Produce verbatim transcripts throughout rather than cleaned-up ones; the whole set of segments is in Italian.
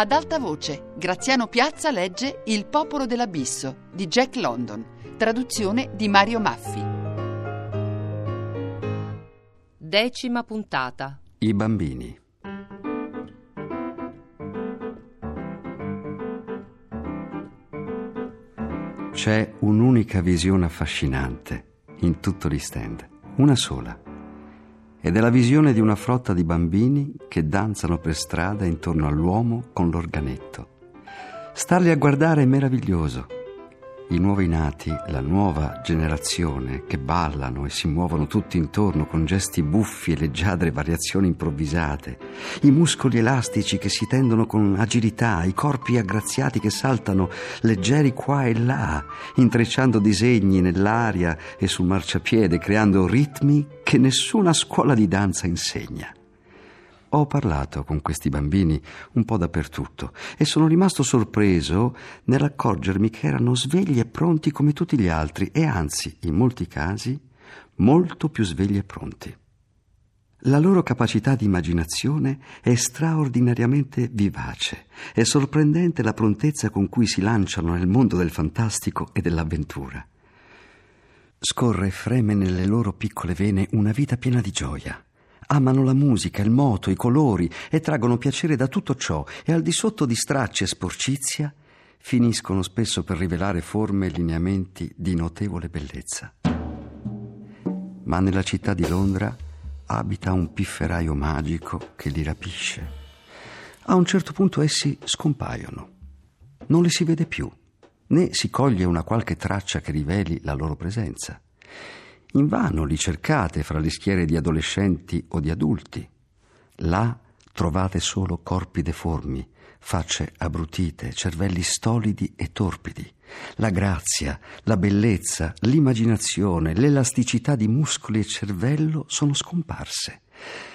Ad alta voce, Graziano Piazza legge Il popolo dell'abisso di Jack London, traduzione di Mario Maffi. Decima puntata. I bambini. C'è un'unica visione affascinante in tutto l'East End, una sola. Ed è la visione di una frotta di bambini che danzano per strada intorno all'uomo con l'organetto. Starli a guardare è meraviglioso. I nuovi nati, la nuova generazione che ballano e si muovono tutti intorno con gesti buffi e leggiadre variazioni improvvisate, i muscoli elastici che si tendono con agilità, i corpi aggraziati che saltano leggeri qua e là, intrecciando disegni nell'aria e sul marciapiede, creando ritmi che nessuna scuola di danza insegna. Ho parlato con questi bambini un po' dappertutto e sono rimasto sorpreso nell'accorgermi che erano svegli e pronti come tutti gli altri e anzi, in molti casi, molto più svegli e pronti. La loro capacità di immaginazione è straordinariamente vivace. È sorprendente la prontezza con cui si lanciano nel mondo del fantastico e dell'avventura. Scorre e freme nelle loro piccole vene una vita piena di gioia. Amano la musica, il moto, i colori e traggono piacere da tutto ciò e al di sotto di stracci e sporcizia finiscono spesso per rivelare forme e lineamenti di notevole bellezza. Ma nella città di Londra abita un pifferaio magico che li rapisce. A un certo punto essi scompaiono. Non li si vede più, né si coglie una qualche traccia che riveli la loro presenza. Invano li cercate fra le schiere di adolescenti o di adulti. Là trovate solo corpi deformi, facce abbrutite, cervelli stolidi e torpidi. La grazia, la bellezza, l'immaginazione, l'elasticità di muscoli e cervello sono scomparse.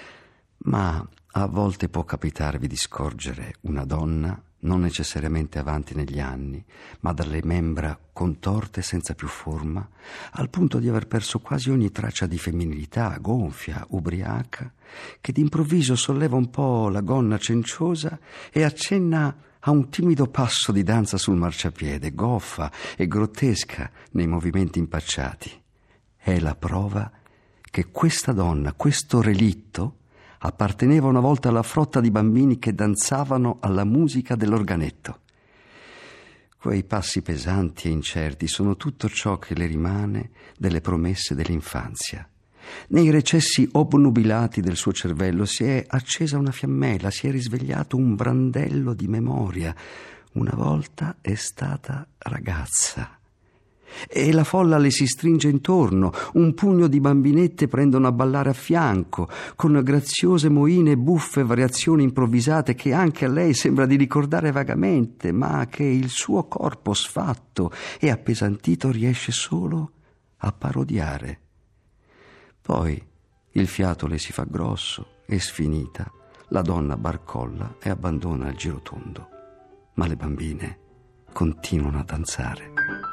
Ma a volte può capitarvi di scorgere una donna non necessariamente avanti negli anni, ma dalle membra contorte senza più forma, al punto di aver perso quasi ogni traccia di femminilità, gonfia, ubriaca, che d'improvviso solleva un po' la gonna cenciosa e accenna a un timido passo di danza sul marciapiede, goffa e grottesca nei movimenti impacciati. È la prova che questa donna, questo relitto, apparteneva una volta alla frotta di bambini che danzavano alla musica dell'organetto. Quei passi pesanti e incerti sono tutto ciò che le rimane delle promesse dell'infanzia. Nei recessi obnubilati del suo cervello si è accesa una fiammella, si è risvegliato un brandello di memoria. Una volta è stata ragazza. E la folla le si stringe intorno, un pugno di bambinette prendono a ballare a fianco, con graziose moine e buffe variazioni improvvisate che anche a lei sembra di ricordare vagamente, ma che il suo corpo sfatto e appesantito riesce solo a parodiare. Poi il fiato le si fa grosso e sfinita, la donna barcolla e abbandona il girotondo, ma le bambine continuano a danzare.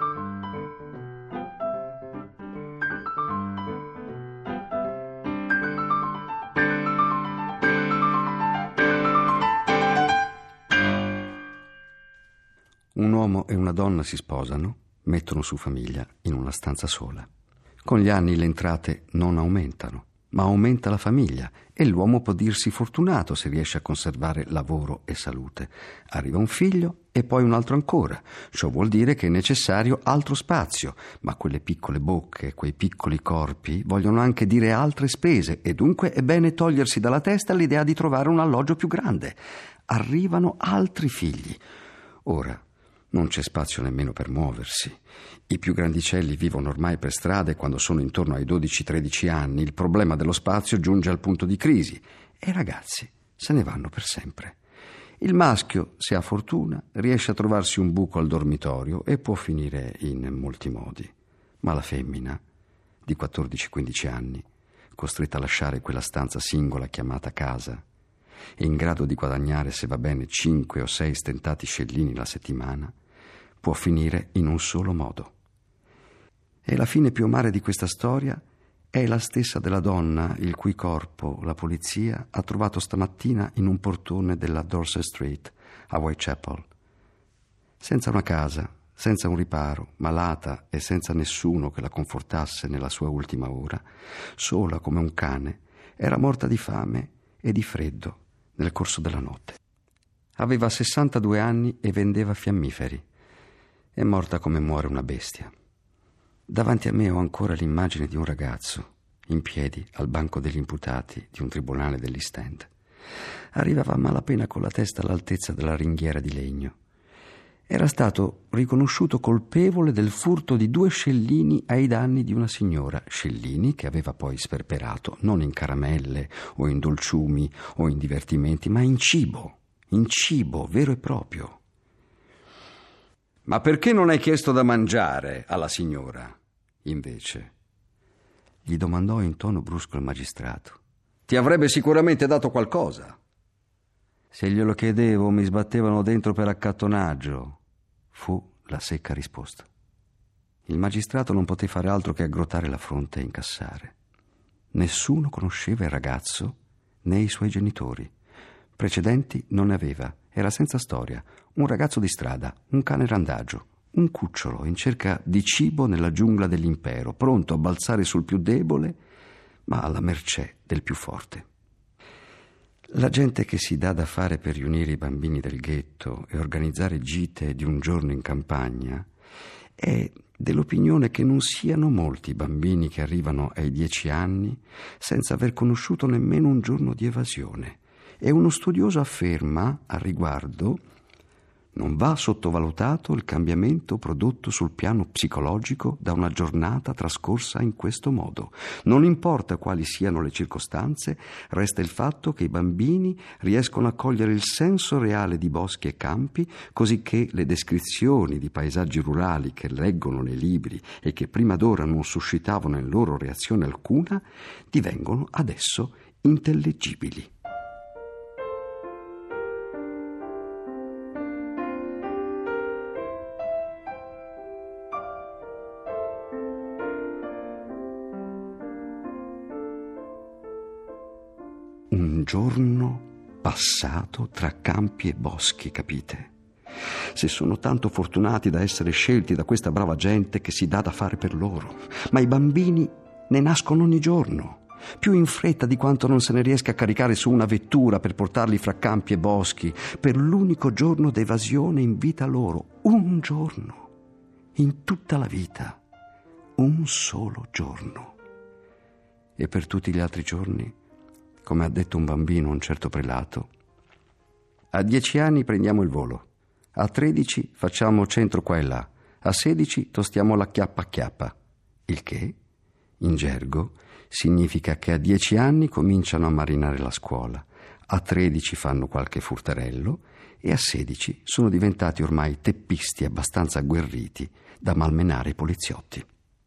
Un uomo e una donna si sposano, mettono su famiglia in una stanza sola. Con gli anni le entrate non aumentano, ma aumenta la famiglia e l'uomo può dirsi fortunato se riesce a conservare lavoro e salute. Arriva un figlio e poi un altro ancora. Ciò vuol dire che è necessario altro spazio, ma quelle piccole bocche, quei piccoli corpi vogliono anche dire altre spese e dunque è bene togliersi dalla testa l'idea di trovare un alloggio più grande. Arrivano altri figli. Ora, non c'è spazio nemmeno per muoversi. I più grandicelli vivono ormai per strada e quando sono intorno ai dodici tredici anni il problema dello spazio giunge al punto di crisi e i ragazzi se ne vanno per sempre. Il maschio, se ha fortuna, riesce a trovarsi un buco al dormitorio e può finire in molti modi. Ma la femmina, di quattordici quindici anni, costretta a lasciare quella stanza singola chiamata casa, e in grado di guadagnare, se va bene, cinque o sei stentati scellini la settimana, può finire in un solo modo. E la fine più amara di questa storia è la stessa della donna il cui corpo la polizia ha trovato stamattina in un portone della Dorset Street, a Whitechapel. Senza una casa, senza un riparo, malata e senza nessuno che la confortasse nella sua ultima ora, sola come un cane, era morta di fame e di freddo nel corso della notte. Aveva sessantadue anni e vendeva fiammiferi. È morta come muore una bestia. Davanti a me ho ancora l'immagine di un ragazzo in piedi al banco degli imputati di un tribunale dell'East End. Arrivava a malapena con la testa all'altezza della ringhiera di legno. Era stato riconosciuto colpevole del furto di due scellini ai danni di una signora, scellini che aveva poi sperperato non in caramelle o in dolciumi o in divertimenti, ma in cibo, in cibo vero e proprio. «Ma perché non hai chiesto da mangiare alla signora?» Invece gli domandò in tono brusco il magistrato. «Ti avrebbe sicuramente dato qualcosa». «Se glielo chiedevo mi sbattevano dentro per accattonaggio», fu la secca risposta. Il magistrato non poté fare altro che aggrottare la fronte e incassare. Nessuno conosceva il ragazzo né i suoi genitori. Precedenti non ne aveva, era senza storia, un ragazzo di strada, un cane randagio, un cucciolo in cerca di cibo nella giungla dell'impero, pronto a balzare sul più debole, ma alla mercé del più forte. La gente che si dà da fare per riunire i bambini del ghetto e organizzare gite di un giorno in campagna è dell'opinione che non siano molti i bambini che arrivano ai dieci anni senza aver conosciuto nemmeno un giorno di evasione. E uno studioso afferma al riguardo: non va sottovalutato il cambiamento prodotto sul piano psicologico da una giornata trascorsa in questo modo. Non importa quali siano le circostanze, resta il fatto che i bambini riescono a cogliere il senso reale di boschi e campi, così che le descrizioni di paesaggi rurali che leggono nei libri e che prima d'ora non suscitavano in loro reazione alcuna, divengono adesso intellegibili. Un giorno passato tra campi e boschi, capite? Se sono tanto fortunati da essere scelti da questa brava gente che si dà da fare per loro. Ma i bambini ne nascono ogni giorno, più in fretta di quanto non se ne riesca a caricare su una vettura per portarli fra campi e boschi, per l'unico giorno d'evasione in vita loro. Un giorno, in tutta la vita, un solo giorno. E per tutti gli altri giorni, come ha detto un bambino a un certo prelato, a dieci anni prendiamo il volo, a tredici facciamo centro qua e là, a sedici tostiamo la chiappa a chiappa, il che, in gergo, significa che a dieci anni cominciano a marinare la scuola, a tredici fanno qualche furtarello e a sedici sono diventati ormai teppisti abbastanza agguerriti da malmenare i poliziotti.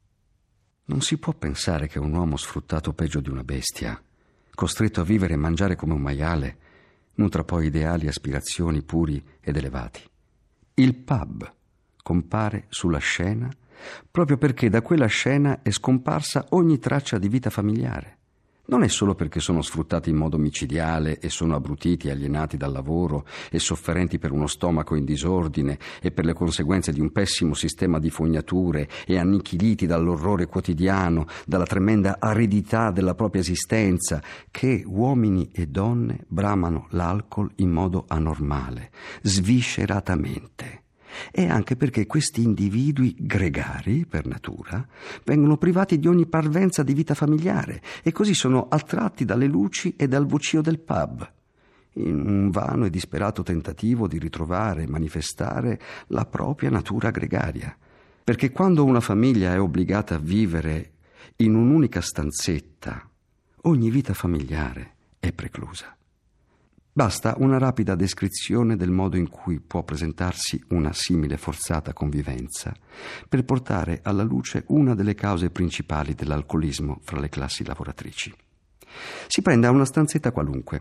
Non si può pensare che un uomo sfruttato peggio di una bestia, costretto a vivere e mangiare come un maiale, nutra poi ideali e aspirazioni puri ed elevati. Il pub compare sulla scena proprio perché da quella scena è scomparsa ogni traccia di vita familiare. Non è solo perché sono sfruttati in modo micidiale e sono abbrutiti e alienati dal lavoro e sofferenti per uno stomaco in disordine e per le conseguenze di un pessimo sistema di fognature e annichiliti dall'orrore quotidiano, dalla tremenda aridità della propria esistenza, che uomini e donne bramano l'alcol in modo anormale, svisceratamente. E anche perché questi individui gregari, per natura, vengono privati di ogni parvenza di vita familiare e così sono attratti dalle luci e dal vocio del pub, in un vano e disperato tentativo di ritrovare e manifestare la propria natura gregaria. Perché quando una famiglia è obbligata a vivere in un'unica stanzetta, ogni vita familiare è preclusa. Basta una rapida descrizione del modo in cui può presentarsi una simile forzata convivenza per portare alla luce una delle cause principali dell'alcolismo fra le classi lavoratrici. Si prenda una stanzetta qualunque.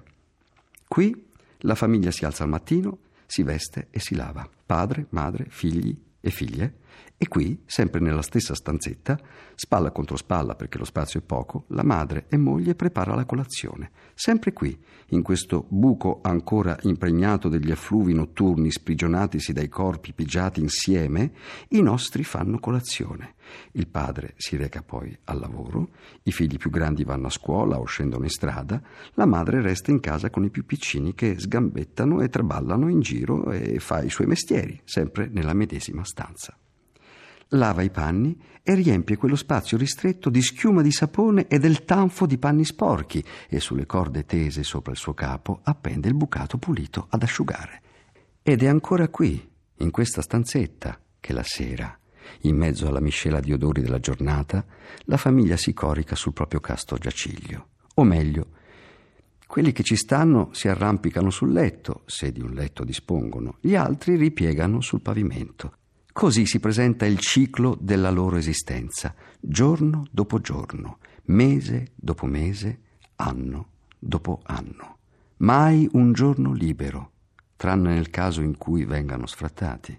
Qui la famiglia si alza al mattino, si veste e si lava. Padre, madre, figli e figlie E qui, sempre nella stessa stanzetta, spalla contro spalla perché lo spazio è poco, la madre e moglie prepara la colazione. Sempre qui, in questo buco ancora impregnato degli effluvi notturni sprigionatisi dai corpi pigiati insieme, i nostri fanno colazione. Il padre si reca poi al lavoro, i figli più grandi vanno a scuola o scendono in strada, la madre resta in casa con i più piccini che sgambettano e traballano in giro e fa i suoi mestieri, sempre nella medesima stanza. Lava i panni e riempie quello spazio ristretto di schiuma di sapone e del tanfo di panni sporchi e sulle corde tese sopra il suo capo appende il bucato pulito ad asciugare. Ed è ancora qui, in questa stanzetta, che la sera, in mezzo alla miscela di odori della giornata, la famiglia si corica sul proprio casto giaciglio. O meglio, quelli che ci stanno si arrampicano sul letto, se di un letto dispongono, gli altri ripiegano sul pavimento. Così si presenta il ciclo della loro esistenza, giorno dopo giorno, mese dopo mese, anno dopo anno. Mai un giorno libero, tranne nel caso in cui vengano sfrattati.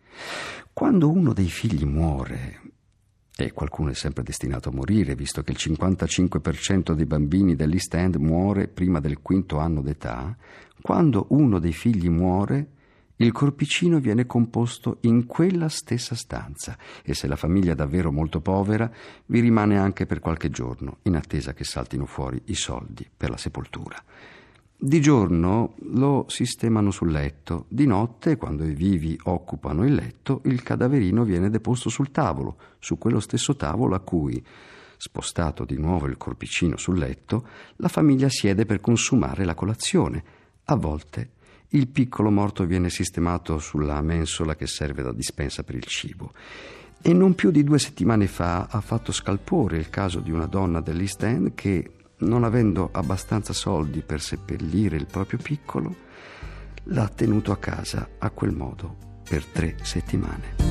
Quando uno dei figli muore, e qualcuno è sempre destinato a morire, visto che il cinquantacinque per cento dei bambini dell'East End muore prima del quinto anno d'età, quando uno dei figli muore, il corpicino viene composto in quella stessa stanza e se la famiglia è davvero molto povera vi rimane anche per qualche giorno in attesa che saltino fuori i soldi per la sepoltura. Di giorno lo sistemano sul letto, di notte, quando i vivi occupano il letto, il cadaverino viene deposto sul tavolo, su quello stesso tavolo a cui, spostato di nuovo il corpicino sul letto, la famiglia siede per consumare la colazione. A volte il piccolo morto viene sistemato sulla mensola che serve da dispensa per il cibo. E non più di due settimane fa ha fatto scalpore il caso di una donna dell'East End che, non avendo abbastanza soldi per seppellire il proprio piccolo, l'ha tenuto a casa a quel modo per tre settimane.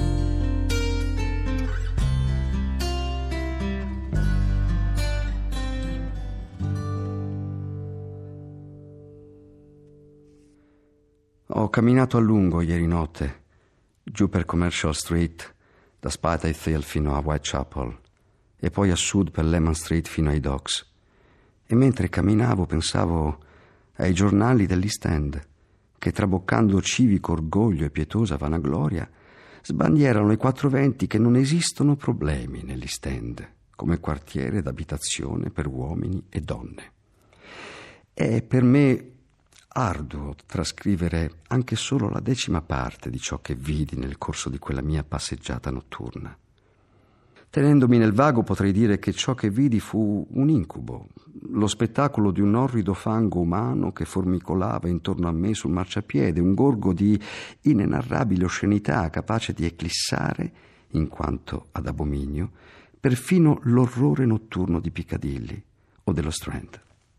Ho camminato a lungo ieri notte, giù per Commercial Street, da Spite Hill fino a Whitechapel, e poi a sud per Lehman Street fino ai Docks. E mentre camminavo pensavo ai giornali dell'East End, che traboccando civico orgoglio e pietosa vanagloria, sbandierano i quattro venti che non esistono problemi nell'East End, come quartiere d'abitazione per uomini e donne. È per me arduo trascrivere anche solo la decima parte di ciò che vidi nel corso di quella mia passeggiata notturna. Tenendomi nel vago potrei dire che ciò che vidi fu un incubo, lo spettacolo di un orrido fango umano che formicolava intorno a me sul marciapiede, un gorgo di inenarrabile oscenità capace di eclissare, in quanto ad abominio, perfino l'orrore notturno di Piccadilly o dello Strand.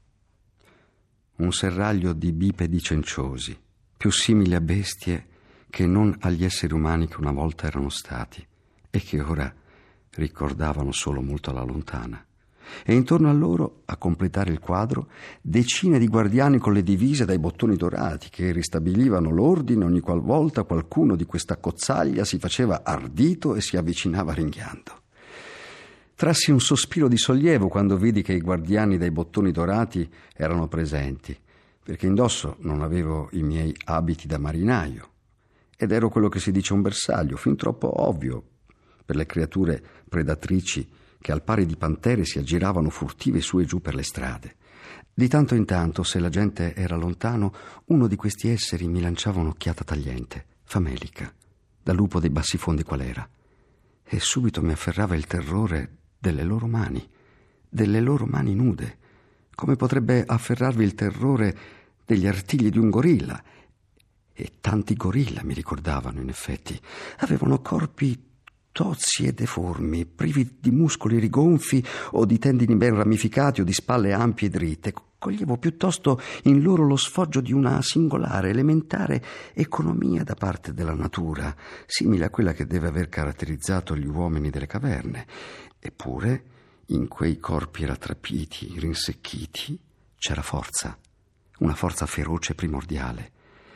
Un serraglio di bipedi cenciosi, più simili a bestie che non agli esseri umani che una volta erano stati e che ora ricordavano solo molto alla lontana. E intorno a loro, a completare il quadro, decine di guardiani con le divise dai bottoni dorati che ristabilivano l'ordine ogni qualvolta qualcuno di questa cozzaglia si faceva ardito e si avvicinava ringhiando. Trassi un sospiro di sollievo quando vidi che i guardiani dai bottoni dorati erano presenti, perché indosso non avevo i miei abiti da marinaio ed ero quello che si dice un bersaglio, fin troppo ovvio per le creature predatrici che al pari di pantere si aggiravano furtive su e giù per le strade. Di tanto in tanto, se la gente era lontano, uno di questi esseri mi lanciava un'occhiata tagliente, famelica, da lupo dei bassifondi qual era, e subito mi afferrava il terrore delle loro mani, delle loro mani nude, come potrebbe afferrarvi il terrore degli artigli di un gorilla. E tanti gorilla mi ricordavano, in effetti. Avevano corpi tozzi e deformi, privi di muscoli rigonfi o di tendini ben ramificati o di spalle ampie e dritte. Coglievo piuttosto in loro lo sfoggio di una singolare, elementare economia da parte della natura, simile a quella che deve aver caratterizzato gli uomini delle caverne. Eppure, in quei corpi rattrapiti, rinsecchiti, c'era forza, una forza feroce e primordiale.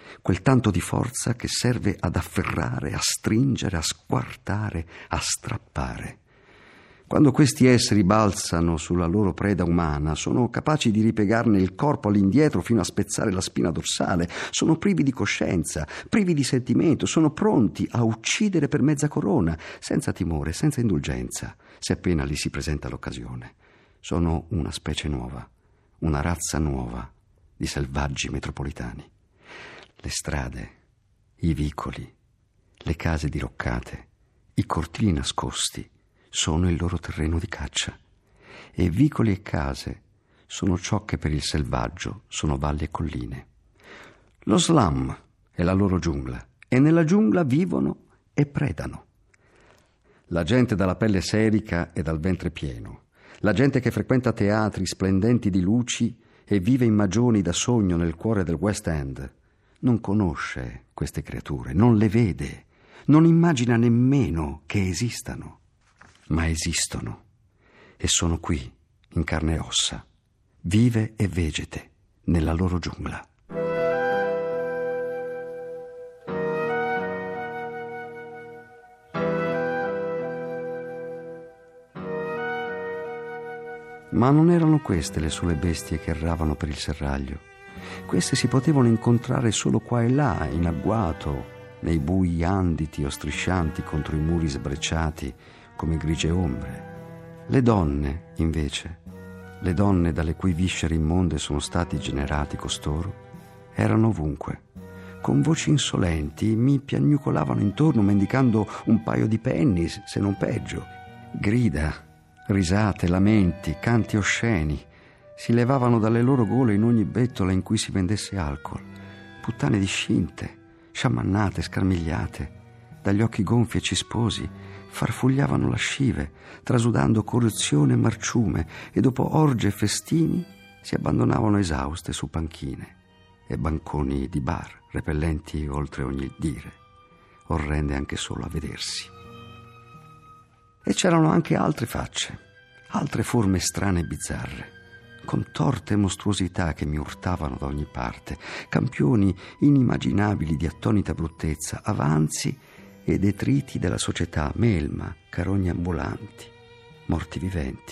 quel tanto di forza che serve ad afferrare, a stringere, a squartare, a strappare. Quando questi esseri balzano sulla loro preda umana, sono capaci di ripiegarne il corpo all'indietro fino a spezzare la spina dorsale, sono privi di coscienza, privi di sentimento, sono pronti a uccidere per mezza corona, senza timore, senza indulgenza, se appena gli si presenta l'occasione. Sono una specie nuova, una razza nuova di selvaggi metropolitani. Le strade, i vicoli, le case diroccate, i cortili nascosti sono il loro terreno di caccia, e vicoli e case sono ciò che per il selvaggio sono valli e colline. Lo slum è la loro giungla, e nella giungla vivono e predano. La gente dalla pelle serica e dal ventre pieno, la gente che frequenta teatri splendenti di luci e vive in magioni da sogno nel cuore del West End, non conosce queste creature, non le vede, non immagina nemmeno che esistano. Ma esistono, e sono qui, in carne e ossa, vive e vegete nella loro giungla. Ma non erano queste le sole bestie che erravano per il serraglio. Queste si potevano incontrare solo qua e là, in agguato, nei bui anditi o striscianti contro i muri sbrecciati come grigie ombre. Le donne, invece, le donne dalle cui viscere immonde sono stati generati costoro, erano ovunque. Con voci insolenti mi piagnucolavano intorno mendicando un paio di pennies, se non peggio. Grida, risate, lamenti, canti osceni si levavano dalle loro gole in ogni bettola in cui si vendesse alcol. Puttane discinte, sciamannate, scarmigliate, dagli occhi gonfi e cisposi, farfugliavano lascive, trasudando corruzione e marciume, e dopo orge e festini si abbandonavano esauste su panchine e banconi di bar, repellenti oltre ogni dire, orrende anche solo a vedersi. E c'erano anche altre facce, altre forme strane e bizzarre, contorte mostruosità che mi urtavano da ogni parte, campioni inimmaginabili di attonita bruttezza, avanzi e detriti della società, melma, carogne ambulanti, morti viventi.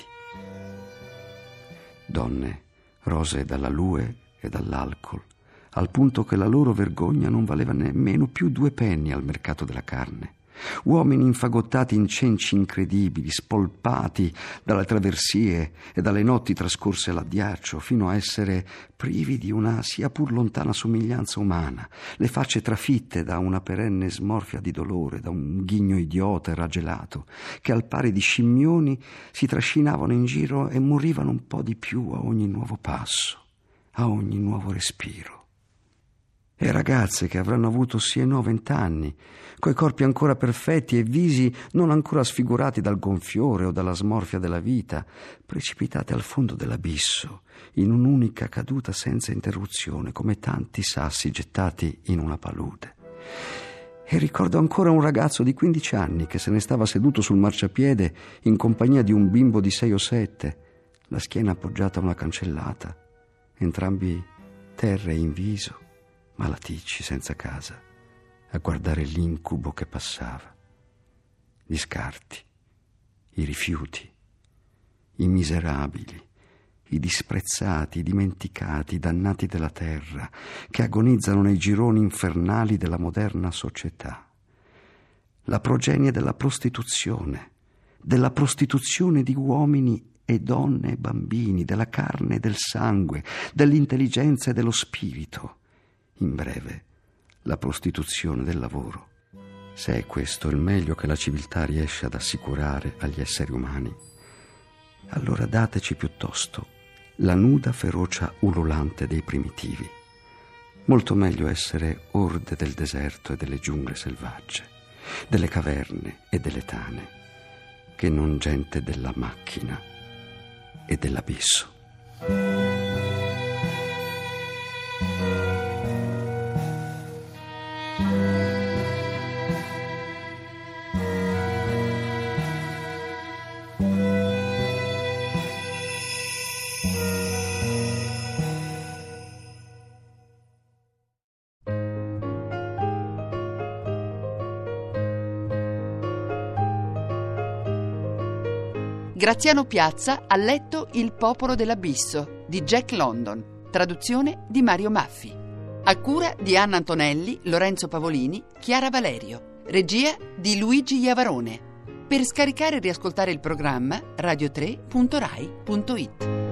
Donne rose dalla lue e dall'alcol, al punto che la loro vergogna non valeva nemmeno più due penny al mercato della carne. Uomini infagottati in cenci incredibili, spolpati dalle traversie e dalle notti trascorse all'addiaccio, fino a essere privi di una sia pur lontana somiglianza umana, le facce trafitte da una perenne smorfia di dolore, da un ghigno idiota e ragelato, che al pari di scimmioni si trascinavano in giro e morivano un po' di più a ogni nuovo passo, a ogni nuovo respiro. E ragazze che avranno avuto sì e no vent'anni, coi corpi ancora perfetti e visi non ancora sfigurati dal gonfiore o dalla smorfia della vita, precipitate al fondo dell'abisso, in un'unica caduta senza interruzione, come tanti sassi gettati in una palude. E ricordo ancora un ragazzo di quindici anni che se ne stava seduto sul marciapiede in compagnia di un bimbo di sei o sette, la schiena appoggiata a una cancellata, entrambi terrei in viso, malaticci senza casa, a guardare l'incubo che passava, gli scarti, i rifiuti, i miserabili, i disprezzati, i dimenticati, i dannati della terra, che agonizzano nei gironi infernali della moderna società. La progenie della prostituzione, della prostituzione di uomini e donne e bambini, della carne e del sangue, dell'intelligenza e dello spirito. In breve, la prostituzione del lavoro. Se è questo il meglio che la civiltà riesce ad assicurare agli esseri umani, allora dateci piuttosto la nuda ferocia ululante dei primitivi. Molto meglio essere orde del deserto e delle giungle selvagge, delle caverne e delle tane, che non gente della macchina e dell'abisso. Graziano Piazza ha letto Il popolo dell'abisso di Jack London, traduzione di Mario Maffi. A cura di Anna Antonelli, Lorenzo Pavolini, Chiara Valerio. Regia di Luigi Iavarone. Per scaricare e riascoltare il programma radio tre punto rai punto it.